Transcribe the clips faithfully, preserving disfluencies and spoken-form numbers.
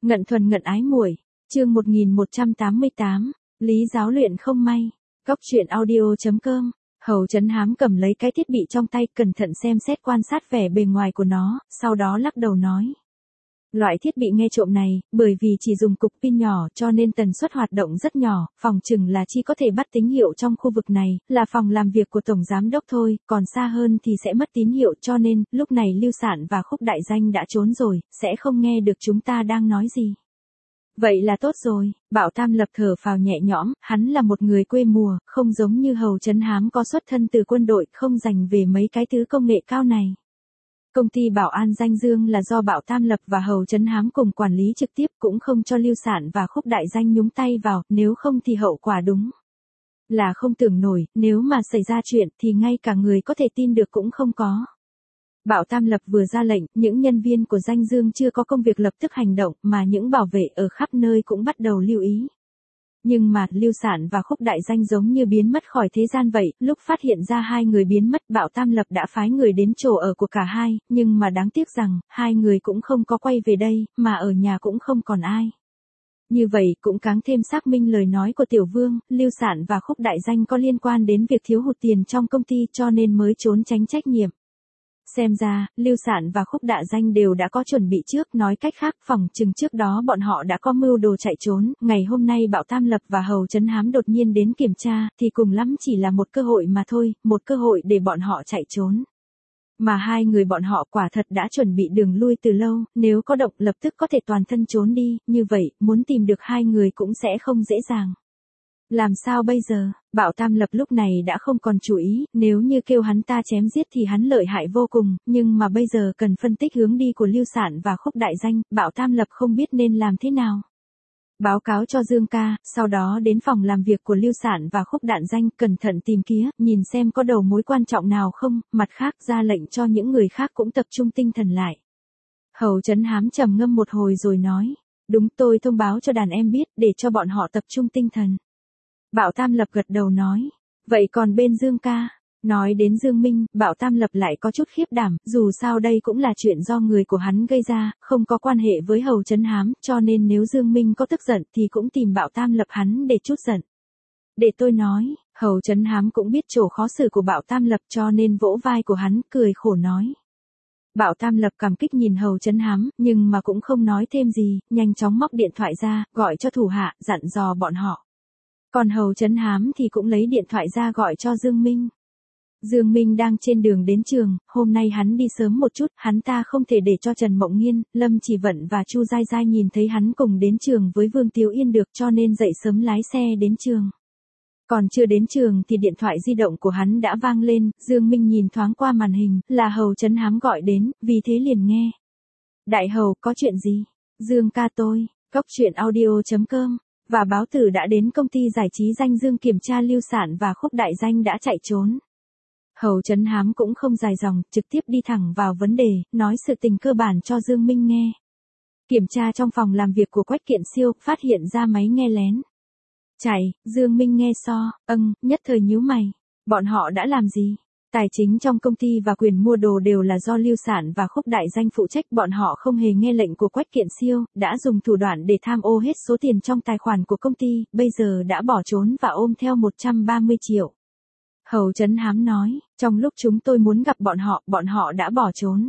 Ngận thuần ngận ái muội, chương một nghìn một trăm tám mươi tám, Lý giáo luyện không may. Góc truyện audio.com. Hầu Trấn Hám cầm lấy cái thiết bị trong tay, cẩn thận xem xét quan sát vẻ bề ngoài của nó, sau đó lắc đầu nói. Loại thiết bị nghe trộm này, bởi vì chỉ dùng cục pin nhỏ cho nên tần suất hoạt động rất nhỏ, phòng chừng là chỉ có thể bắt tín hiệu trong khu vực này, là phòng làm việc của Tổng Giám Đốc thôi, còn xa hơn thì sẽ mất tín hiệu, cho nên, lúc này Lưu Sạn và Khúc Đại Danh đã trốn rồi, sẽ không nghe được chúng ta đang nói gì. Vậy là tốt rồi, Bảo Tam Lập thở phào nhẹ nhõm, hắn là một người quê mùa, không giống như Hầu Trấn Hám có xuất thân từ quân đội, không dành về mấy cái thứ công nghệ cao này. Công ty bảo an Danh Dương là do Bảo Tam Lập và Hầu Trấn Hám cùng quản lý trực tiếp, cũng không cho Lưu Sạn và Khúc Đại Danh nhúng tay vào, nếu không thì hậu quả đúng là không tưởng nổi, nếu mà xảy ra chuyện thì ngay cả người có thể tin được cũng không có. Bảo Tam Lập vừa ra lệnh, những nhân viên của Danh Dương chưa có công việc lập tức hành động, mà những bảo vệ ở khắp nơi cũng bắt đầu lưu ý. Nhưng mà, Lưu Sạn và Khúc Đại Danh giống như biến mất khỏi thế gian vậy, lúc phát hiện ra hai người biến mất, Bảo Tam Lập đã phái người đến chỗ ở của cả hai, nhưng mà đáng tiếc rằng, hai người cũng không có quay về đây, mà ở nhà cũng không còn ai. Như vậy cũng càng thêm xác minh lời nói của Tiểu Vương, Lưu Sạn và Khúc Đại Danh có liên quan đến việc thiếu hụt tiền trong công ty cho nên mới trốn tránh trách nhiệm. Xem ra, Lưu Sạn và Khúc Đại Danh đều đã có chuẩn bị trước, nói cách khác, phỏng chừng trước đó bọn họ đã có mưu đồ chạy trốn, ngày hôm nay Bảo Tam Lập và Hầu Trấn Hám đột nhiên đến kiểm tra, thì cùng lắm chỉ là một cơ hội mà thôi, một cơ hội để bọn họ chạy trốn. Mà hai người bọn họ quả thật đã chuẩn bị đường lui từ lâu, nếu có động lập tức có thể toàn thân trốn đi, như vậy, muốn tìm được hai người cũng sẽ không dễ dàng. Làm sao bây giờ? Bảo Tam Lập lúc này đã không còn chú ý, nếu như kêu hắn ta chém giết thì hắn lợi hại vô cùng, nhưng mà bây giờ cần phân tích hướng đi của Lưu Sạn và Khúc Đại Danh, Bảo Tam Lập không biết nên làm thế nào. Báo cáo cho Dương ca, sau đó đến phòng làm việc của Lưu Sạn và Khúc Đại Danh, cẩn thận tìm kía, nhìn xem có đầu mối quan trọng nào không, mặt khác ra lệnh cho những người khác cũng tập trung tinh thần lại. Hầu Trấn Hám trầm ngâm một hồi rồi nói, đúng, tôi thông báo cho đàn em biết, để cho bọn họ tập trung tinh thần. Bảo Tam Lập gật đầu nói, vậy còn bên Dương ca? Nói đến Dương Minh, Bảo Tam Lập lại có chút khiếp đảm, dù sao đây cũng là chuyện do người của hắn gây ra, không có quan hệ với Hầu Trấn Hám, cho nên nếu Dương Minh có tức giận thì cũng tìm Bảo Tam Lập hắn để chút giận. Để tôi nói, Hầu Trấn Hám cũng biết chỗ khó xử của Bảo Tam Lập cho nên vỗ vai của hắn, cười khổ nói. Bảo Tam Lập cảm kích nhìn Hầu Trấn Hám, nhưng mà cũng không nói thêm gì, nhanh chóng móc điện thoại ra, gọi cho thủ hạ, dặn dò bọn họ. Còn Hầu Trấn Hám thì cũng lấy điện thoại ra gọi cho Dương Minh. Dương Minh đang trên đường đến trường, hôm nay hắn đi sớm một chút, hắn ta không thể để cho Trần Mộng Nghiên, Lâm Chỉ Vận và Chu Giai Giai nhìn thấy hắn cùng đến trường với Vương Tiếu Yên được cho nên dậy sớm lái xe đến trường. Còn chưa đến trường thì điện thoại di động của hắn đã vang lên, Dương Minh nhìn thoáng qua màn hình, là Hầu Trấn Hám gọi đến, vì thế liền nghe. Đại Hầu, có chuyện gì? Dương ca tôi, góc truyện audio.com. Và báo tử đã đến công ty giải trí Danh Dương kiểm tra Lưu Sạn và Khúc Đại Danh đã chạy trốn. Hầu Trấn Hám cũng không dài dòng, trực tiếp đi thẳng vào vấn đề, nói sự tình cơ bản cho Dương Minh nghe. Kiểm tra trong phòng làm việc của Quách Kiện Siêu, phát hiện ra máy nghe lén. Chạy, Dương Minh nghe so, âng, nhất thời nhíu mày. Bọn họ đã làm gì? Tài chính trong công ty và quyền mua đồ đều là do Lưu Sạn và Khúc Đại Danh phụ trách, bọn họ không hề nghe lệnh của Quách Kiện Siêu, đã dùng thủ đoạn để tham ô hết số tiền trong tài khoản của công ty, bây giờ đã bỏ trốn và ôm theo một trăm ba mươi triệu. Hầu Trấn Hám nói, trong lúc chúng tôi muốn gặp bọn họ, bọn họ đã bỏ trốn.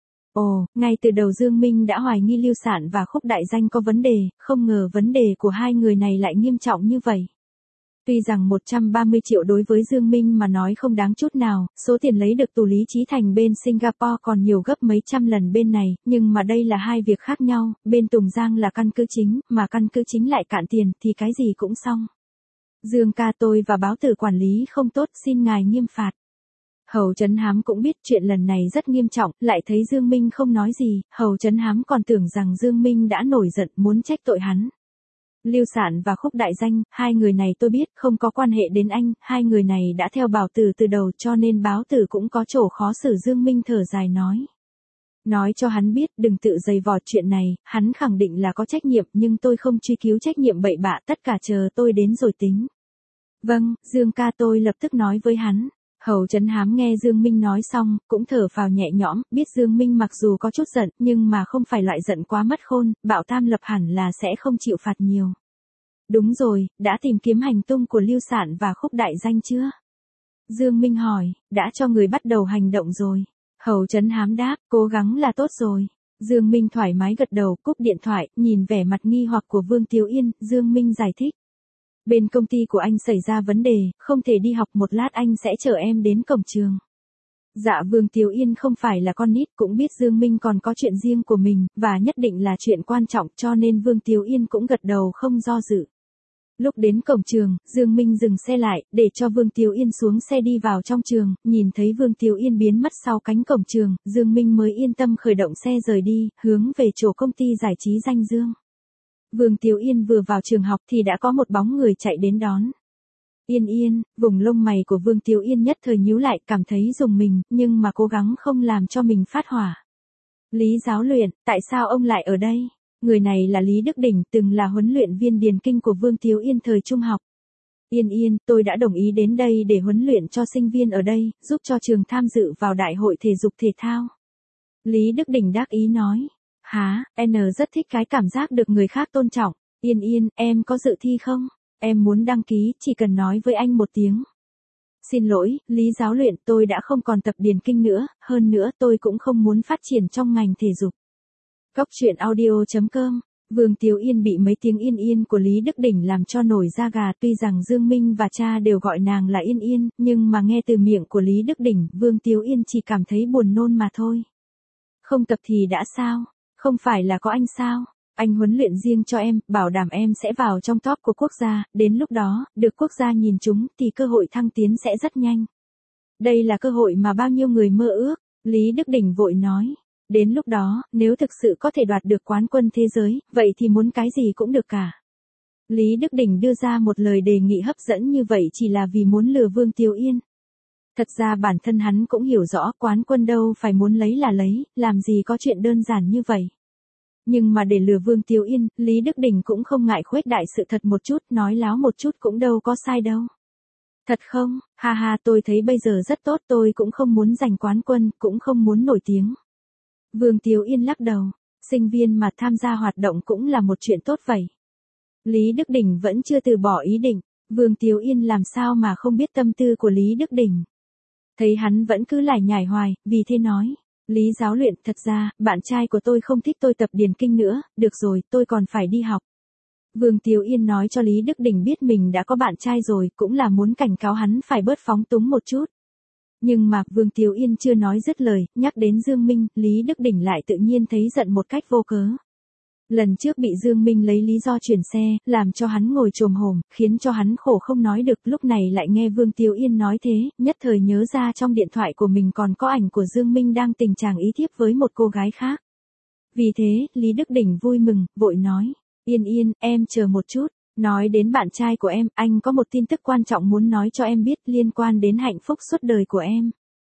Ồ, ngay từ đầu Dương Minh đã hoài nghi Lưu Sạn và Khúc Đại Danh có vấn đề, không ngờ vấn đề của hai người này lại nghiêm trọng như vậy. Tuy rằng một trăm ba mươi triệu đối với Dương Minh mà nói không đáng chút nào, số tiền lấy được từ Lý Chí Thành bên Singapore còn nhiều gấp mấy trăm lần bên này, nhưng mà đây là hai việc khác nhau, bên Tùng Giang là căn cứ chính, mà căn cứ chính lại cạn tiền thì cái gì cũng xong. Dương ca tôi và báo tử quản lý không tốt, xin ngài nghiêm phạt. Hầu Trấn Hám cũng biết chuyện lần này rất nghiêm trọng, lại thấy Dương Minh không nói gì, Hầu Trấn Hám còn tưởng rằng Dương Minh đã nổi giận muốn trách tội hắn. Lưu Sạn và Khúc Đại Danh, hai người này tôi biết không có quan hệ đến anh, hai người này đã theo bảo tử từ đầu cho nên báo tử cũng có chỗ khó xử. Dương Minh thở dài nói. Nói cho hắn biết đừng tự dày vọt chuyện này, hắn khẳng định là có trách nhiệm nhưng tôi không truy cứu trách nhiệm bậy bạ, tất cả chờ tôi đến rồi tính. Vâng, Dương ca tôi lập tức nói với hắn. Hầu Trấn Hám nghe Dương Minh nói xong, cũng thở phào nhẹ nhõm, biết Dương Minh mặc dù có chút giận, nhưng mà không phải loại giận quá mất khôn, Bạo Tam Lập hẳn là sẽ không chịu phạt nhiều. Đúng rồi, đã tìm kiếm hành tung của Lưu Sạn và Khúc Đại Danh chưa? Dương Minh hỏi, đã cho người bắt đầu hành động rồi. Hầu Trấn Hám đáp, cố gắng là tốt rồi. Dương Minh thoải mái gật đầu, cúp điện thoại, nhìn vẻ mặt nghi hoặc của Vương Tiếu Yên, Dương Minh giải thích. Bên công ty của anh xảy ra vấn đề, không thể đi học, một lát anh sẽ chở em đến cổng trường. Dạ Vương Tiếu Yên không phải là con nít, cũng biết Dương Minh còn có chuyện riêng của mình, và nhất định là chuyện quan trọng, cho nên Vương Tiếu Yên cũng gật đầu không do dự. Lúc đến cổng trường, Dương Minh dừng xe lại, để cho Vương Tiếu Yên xuống xe đi vào trong trường, nhìn thấy Vương Tiếu Yên biến mất sau cánh cổng trường, Dương Minh mới yên tâm khởi động xe rời đi, hướng về chỗ công ty giải trí Danh Dương. Vương Tiếu Yên vừa vào trường học thì đã có một bóng người chạy đến đón. Yên Yên, vùng lông mày của Vương Tiếu Yên nhất thời nhíu lại, cảm thấy rùng mình, nhưng mà cố gắng không làm cho mình phát hỏa. Lý giáo luyện, tại sao ông lại ở đây? Người này là Lý Đức Đỉnh, từng là huấn luyện viên điền kinh của Vương Tiếu Yên thời trung học. Yên Yên, tôi đã đồng ý đến đây để huấn luyện cho sinh viên ở đây, giúp cho trường tham dự vào đại hội thể dục thể thao. Lý Đức Đỉnh đắc ý nói. Hả, N rất thích cái cảm giác được người khác tôn trọng. Yên Yên, em có dự thi không? Em muốn đăng ký, chỉ cần nói với anh một tiếng. Xin lỗi, Lý giáo luyện, tôi đã không còn tập điền kinh nữa, hơn nữa tôi cũng không muốn phát triển trong ngành thể dục. Góc truyện audio chấm com. Vương Tiếu Yên bị mấy tiếng Yên Yên của Lý Đức Đỉnh làm cho nổi da gà, tuy rằng Dương Minh và cha đều gọi nàng là Yên Yên, nhưng mà nghe từ miệng của Lý Đức Đỉnh, Vương Tiếu Yên chỉ cảm thấy buồn nôn mà thôi. Không tập thì đã sao? Không phải là có anh sao? Anh huấn luyện riêng cho em, bảo đảm em sẽ vào trong top của quốc gia, đến lúc đó, được quốc gia nhìn chúng thì cơ hội thăng tiến sẽ rất nhanh. Đây là cơ hội mà bao nhiêu người mơ ước, Lý Đức Đỉnh vội nói. Đến lúc đó, nếu thực sự có thể đoạt được quán quân thế giới, vậy thì muốn cái gì cũng được cả. Lý Đức Đỉnh đưa ra một lời đề nghị hấp dẫn như vậy chỉ là vì muốn lừa Vương Tiếu Yên. Thật ra bản thân hắn cũng hiểu rõ quán quân đâu phải muốn lấy là lấy, làm gì có chuyện đơn giản như vậy. Nhưng mà để lừa Vương Tiếu Yên, Lý Đức Đỉnh cũng không ngại khuếch đại sự thật một chút, nói láo một chút cũng đâu có sai đâu. Thật không, ha ha, tôi thấy bây giờ rất tốt, tôi cũng không muốn giành quán quân, cũng không muốn nổi tiếng. Vương Tiếu Yên lắc đầu, sinh viên mà tham gia hoạt động cũng là một chuyện tốt vậy. Lý Đức Đỉnh vẫn chưa từ bỏ ý định, Vương Tiếu Yên làm sao mà không biết tâm tư của Lý Đức Đỉnh. Thấy hắn vẫn cứ lải nhải hoài, vì thế nói, Lý giáo luyện, thật ra, bạn trai của tôi không thích tôi tập điền kinh nữa, được rồi, tôi còn phải đi học. Vương Tiếu Yên nói cho Lý Đức Đỉnh biết mình đã có bạn trai rồi, cũng là muốn cảnh cáo hắn phải bớt phóng túng một chút. Nhưng mà, Vương Tiếu Yên chưa nói dứt lời, nhắc đến Dương Minh, Lý Đức Đỉnh lại tự nhiên thấy giận một cách vô cớ. Lần trước bị Dương Minh lấy lý do chuyển xe, làm cho hắn ngồi chồm hổm, khiến cho hắn khổ không nói được, lúc này lại nghe Vương Tiếu Yên nói thế, nhất thời nhớ ra trong điện thoại của mình còn có ảnh của Dương Minh đang tình trạng ý thiếp với một cô gái khác. Vì thế, Lý Đức Đỉnh vui mừng, vội nói, Yên Yên, em chờ một chút. Nói đến bạn trai của em, anh có một tin tức quan trọng muốn nói cho em biết liên quan đến hạnh phúc suốt đời của em.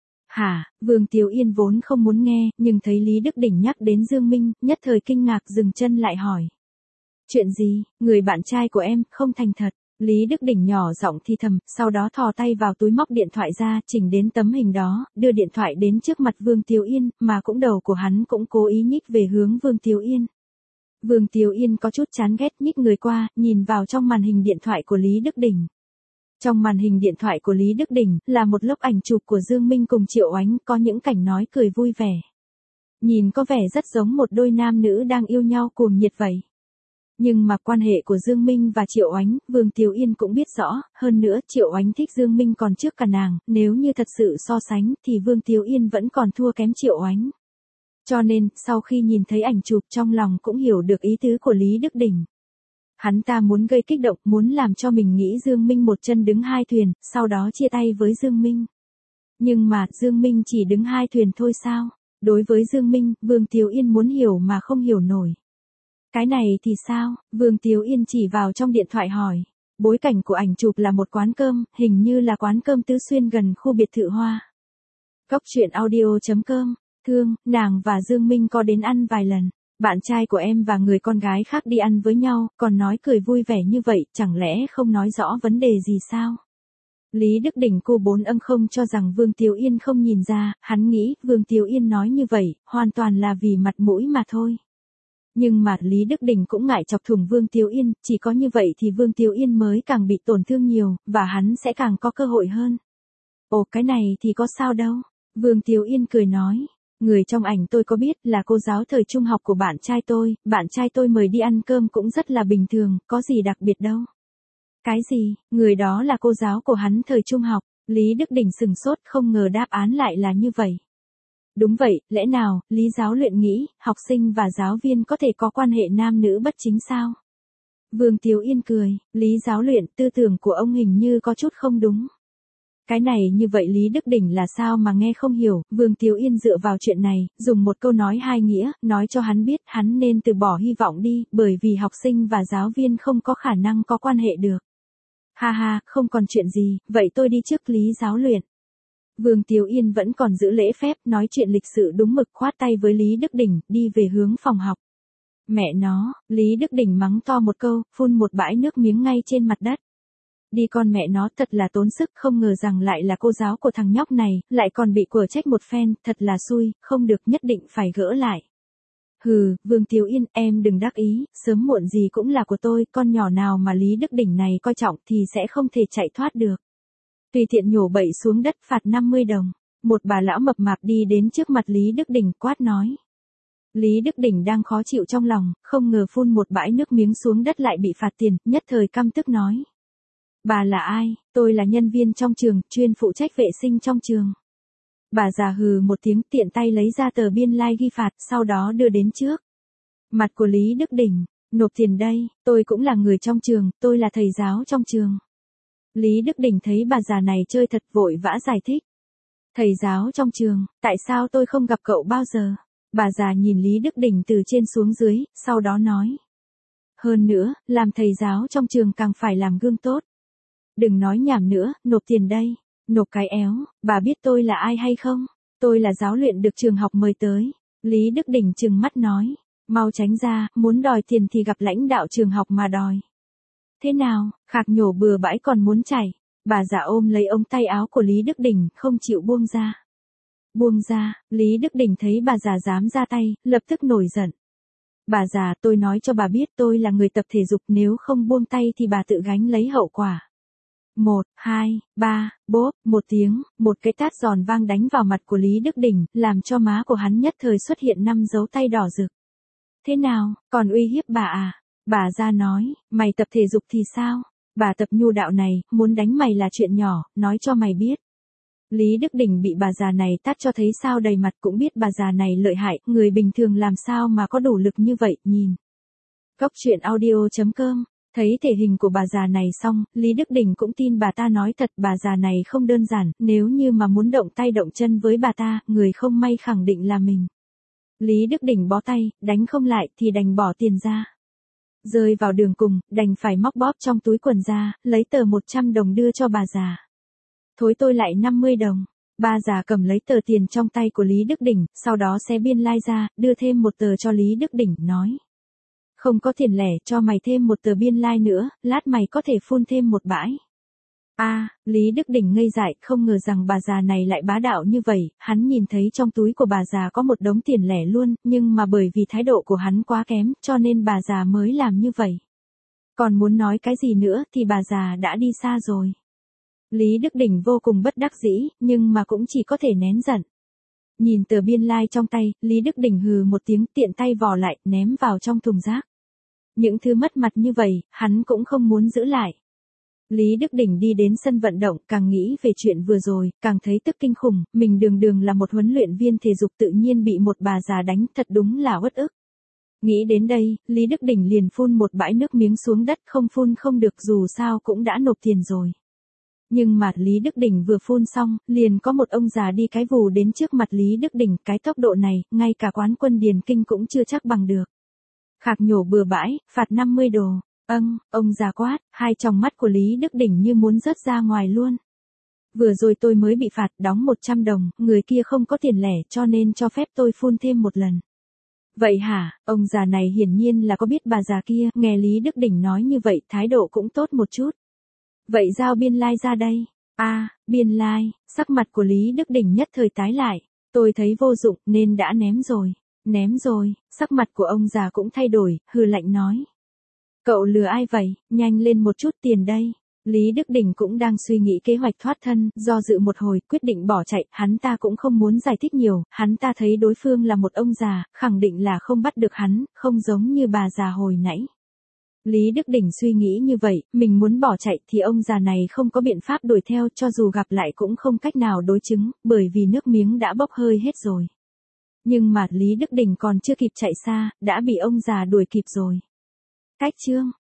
Hả, Vương Tiếu Yên vốn không muốn nghe, nhưng thấy Lý Đức Đỉnh nhắc đến Dương Minh, nhất thời kinh ngạc dừng chân lại hỏi. Chuyện gì, người bạn trai của em, không thành thật. Lý Đức Đỉnh nhỏ giọng thì thầm, sau đó thò tay vào túi móc điện thoại ra, chỉnh đến tấm hình đó, đưa điện thoại đến trước mặt Vương Tiếu Yên, mà cũng đầu của hắn cũng cố ý nhích về hướng Vương Tiếu Yên. Vương Tiếu Yên có chút chán ghét nhích người qua, nhìn vào trong màn hình điện thoại của Lý Đức Đỉnh. Trong màn hình điện thoại của Lý Đức Đỉnh, là một lớp ảnh chụp của Dương Minh cùng Triệu Oánh, có những cảnh nói cười vui vẻ. Nhìn có vẻ rất giống một đôi nam nữ đang yêu nhau cuồng nhiệt vậy. Nhưng mà quan hệ của Dương Minh và Triệu Oánh, Vương Tiếu Yên cũng biết rõ, hơn nữa Triệu Oánh thích Dương Minh còn trước cả nàng, nếu như thật sự so sánh, thì Vương Tiếu Yên vẫn còn thua kém Triệu Oánh. Cho nên, sau khi nhìn thấy ảnh chụp trong lòng cũng hiểu được ý tứ của Lý Đức Đỉnh. Hắn ta muốn gây kích động, muốn làm cho mình nghĩ Dương Minh một chân đứng hai thuyền, sau đó chia tay với Dương Minh. Nhưng mà, Dương Minh chỉ đứng hai thuyền thôi sao? Đối với Dương Minh, Vương Tiếu Yên muốn hiểu mà không hiểu nổi. Cái này thì sao? Vương Tiếu Yên chỉ vào trong điện thoại hỏi. Bối cảnh của ảnh chụp là một quán cơm, hình như là quán cơm Tứ Xuyên gần khu biệt thự Hoa. Góc truyện audio chấm com. Thương, nàng và Dương Minh có đến ăn vài lần. Bạn trai của em và người con gái khác đi ăn với nhau, còn nói cười vui vẻ như vậy, chẳng lẽ không nói rõ vấn đề gì sao? Lý Đức Đỉnh cô bốn âng không cho rằng Vương Tiếu Yên không nhìn ra, hắn nghĩ Vương Tiếu Yên nói như vậy, hoàn toàn là vì mặt mũi mà thôi. Nhưng mà Lý Đức Đỉnh cũng ngại chọc thủng Vương Tiếu Yên, chỉ có như vậy thì Vương Tiếu Yên mới càng bị tổn thương nhiều, và hắn sẽ càng có cơ hội hơn. Ồ, cái này thì có sao đâu. Vương Tiếu Yên cười nói. Người trong ảnh tôi có biết là cô giáo thời trung học của bạn trai tôi, bạn trai tôi mời đi ăn cơm cũng rất là bình thường, có gì đặc biệt đâu. Cái gì, người đó là cô giáo của hắn thời trung học, Lý Đức Đỉnh sừng sốt không ngờ đáp án lại là như vậy. Đúng vậy, lẽ nào, Lý giáo luyện nghĩ, học sinh và giáo viên có thể có quan hệ nam nữ bất chính sao? Vương Tiếu Yên cười, Lý giáo luyện, tư tưởng của ông hình như có chút không đúng. Cái này như vậy Lý Đức Đỉnh là sao mà nghe không hiểu, Vương Tiếu Yên dựa vào chuyện này, dùng một câu nói hai nghĩa, nói cho hắn biết hắn nên từ bỏ hy vọng đi, bởi vì học sinh và giáo viên không có khả năng có quan hệ được. Ha ha, không còn chuyện gì, vậy tôi đi trước Lý giáo luyện. Vương Tiếu Yên vẫn còn giữ lễ phép, nói chuyện lịch sự đúng mực, khoát tay với Lý Đức Đỉnh, đi về hướng phòng học. Mẹ nó, Lý Đức Đỉnh mắng to một câu, phun một bãi nước miếng ngay trên mặt đất. Đi con mẹ nó, thật là tốn sức, không ngờ rằng lại là cô giáo của thằng nhóc này, lại còn bị quở trách một phen, thật là xui, không được, nhất định phải gỡ lại. Hừ, Vương Tiếu Yên, em đừng đắc ý, sớm muộn gì cũng là của tôi, con nhỏ nào mà Lý Đức Đỉnh này coi trọng thì sẽ không thể chạy thoát được. Tùy tiện nhổ bậy xuống đất, phạt năm mươi đồng. Một bà lão mập mạp đi đến trước mặt Lý Đức Đỉnh quát nói. Lý Đức Đỉnh đang khó chịu trong lòng, không ngờ phun một bãi nước miếng xuống đất lại bị phạt tiền, nhất thời căm tức nói. Bà là ai? Tôi là nhân viên trong trường, chuyên phụ trách vệ sinh trong trường. Bà già hừ một tiếng, tiện tay lấy ra tờ biên lai ghi phạt, sau đó đưa đến trước mặt của Lý Đức Đỉnh. Nộp tiền đây, tôi cũng là người trong trường, tôi là thầy giáo trong trường. Lý Đức Đỉnh thấy bà già này chơi thật vội vã giải thích. Thầy giáo trong trường, tại sao tôi không gặp cậu bao giờ? Bà già nhìn Lý Đức Đỉnh từ trên xuống dưới, sau đó nói. Hơn nữa, làm thầy giáo trong trường càng phải làm gương tốt. Đừng nói nhảm nữa, nộp tiền đây. Nộp cái éo, bà biết tôi là ai hay không? Tôi là giáo luyện được trường học mời tới. Lý Đức Đỉnh trừng mắt nói. Mau tránh ra, muốn đòi tiền thì gặp lãnh đạo trường học mà đòi. Thế nào, khạc nhổ bừa bãi còn muốn chảy. Bà già ôm lấy ống tay áo của Lý Đức Đỉnh, không chịu buông ra. Buông ra, Lý Đức Đỉnh thấy bà già dám ra tay, lập tức nổi giận. Bà già, tôi nói cho bà biết tôi là người tập thể dục, nếu không buông tay thì bà tự gánh lấy hậu quả. Một, hai, ba, bốp, một tiếng, một cái tát giòn vang đánh vào mặt của Lý Đức Đỉnh, làm cho má của hắn nhất thời xuất hiện năm dấu tay đỏ rực. Thế nào, còn uy hiếp bà à? Bà ra nói, mày tập thể dục thì sao? Bà tập nhu đạo này, muốn đánh mày là chuyện nhỏ, nói cho mày biết. Lý Đức Đỉnh bị bà già này tát cho thấy sao đầy mặt, cũng biết bà già này lợi hại, người bình thường làm sao mà có đủ lực như vậy, nhìn. Góc truyện audio chấm com. Thấy thể hình của bà già này xong, Lý Đức Đỉnh cũng tin bà ta nói thật, bà già này không đơn giản, nếu như mà muốn động tay động chân với bà ta, người không may khẳng định là mình. Lý Đức Đỉnh bó tay, đánh không lại thì đành bỏ tiền ra. Rơi vào đường cùng, đành phải móc bóp trong túi quần ra, lấy tờ một trăm đồng đưa cho bà già. Thối tôi lại năm mươi đồng. Bà già cầm lấy tờ tiền trong tay của Lý Đức Đỉnh, sau đó xé biên lai ra, đưa thêm một tờ cho Lý Đức Đỉnh, nói. Không có tiền lẻ, cho mày thêm một tờ biên lai nữa, lát mày có thể phun thêm một bãi. A, à, Lý Đức Đỉnh ngây dại, không ngờ rằng bà già này lại bá đạo như vậy, hắn nhìn thấy trong túi của bà già có một đống tiền lẻ luôn, nhưng mà bởi vì thái độ của hắn quá kém, cho nên bà già mới làm như vậy. Còn muốn nói cái gì nữa thì bà già đã đi xa rồi. Lý Đức Đỉnh vô cùng bất đắc dĩ, nhưng mà cũng chỉ có thể nén giận. Nhìn tờ biên lai trong tay, Lý Đức Đỉnh hừ một tiếng, tiện tay vò lại, ném vào trong thùng rác. Những thứ mất mặt như vậy, hắn cũng không muốn giữ lại. Lý Đức Đỉnh đi đến sân vận động, càng nghĩ về chuyện vừa rồi, càng thấy tức kinh khủng, mình đường đường là một huấn luyện viên thể dục tự nhiên bị một bà già đánh, thật đúng là uất ức. Nghĩ đến đây, Lý Đức Đỉnh liền phun một bãi nước miếng xuống đất, không phun không được, dù sao cũng đã nộp tiền rồi. Nhưng mà Lý Đức Đỉnh vừa phun xong, liền có một ông già đi cái vù đến trước mặt Lý Đức Đỉnh, cái tốc độ này, ngay cả quán quân Điền Kinh cũng chưa chắc bằng được. Khạc nhổ bừa bãi, phạt năm mươi đồ. Âng, ông già quát, hai tròng mắt của Lý Đức Đỉnh như muốn rớt ra ngoài luôn. Vừa rồi tôi mới bị phạt, đóng một trăm đồng, người kia không có tiền lẻ cho nên cho phép tôi phun thêm một lần. Vậy hả, ông già này hiển nhiên là có biết bà già kia, nghe Lý Đức Đỉnh nói như vậy, thái độ cũng tốt một chút. Vậy giao biên lai ra đây. A, biên lai, like, sắc mặt của Lý Đức Đình nhất thời tái lại. Tôi thấy vô dụng nên đã ném rồi. Ném rồi, sắc mặt của ông già cũng thay đổi, hừ lạnh nói. Cậu lừa ai vậy, nhanh lên một chút tiền đây. Lý Đức Đình cũng đang suy nghĩ kế hoạch thoát thân, do dự một hồi, quyết định bỏ chạy, hắn ta cũng không muốn giải thích nhiều, hắn ta thấy đối phương là một ông già, khẳng định là không bắt được hắn, không giống như bà già hồi nãy. Lý Đức Đình suy nghĩ như vậy, mình muốn bỏ chạy thì ông già này không có biện pháp đuổi theo, cho dù gặp lại cũng không cách nào đối chứng, bởi vì nước miếng đã bốc hơi hết rồi. Nhưng mà Lý Đức Đình còn chưa kịp chạy xa, đã bị ông già đuổi kịp rồi. Cách chương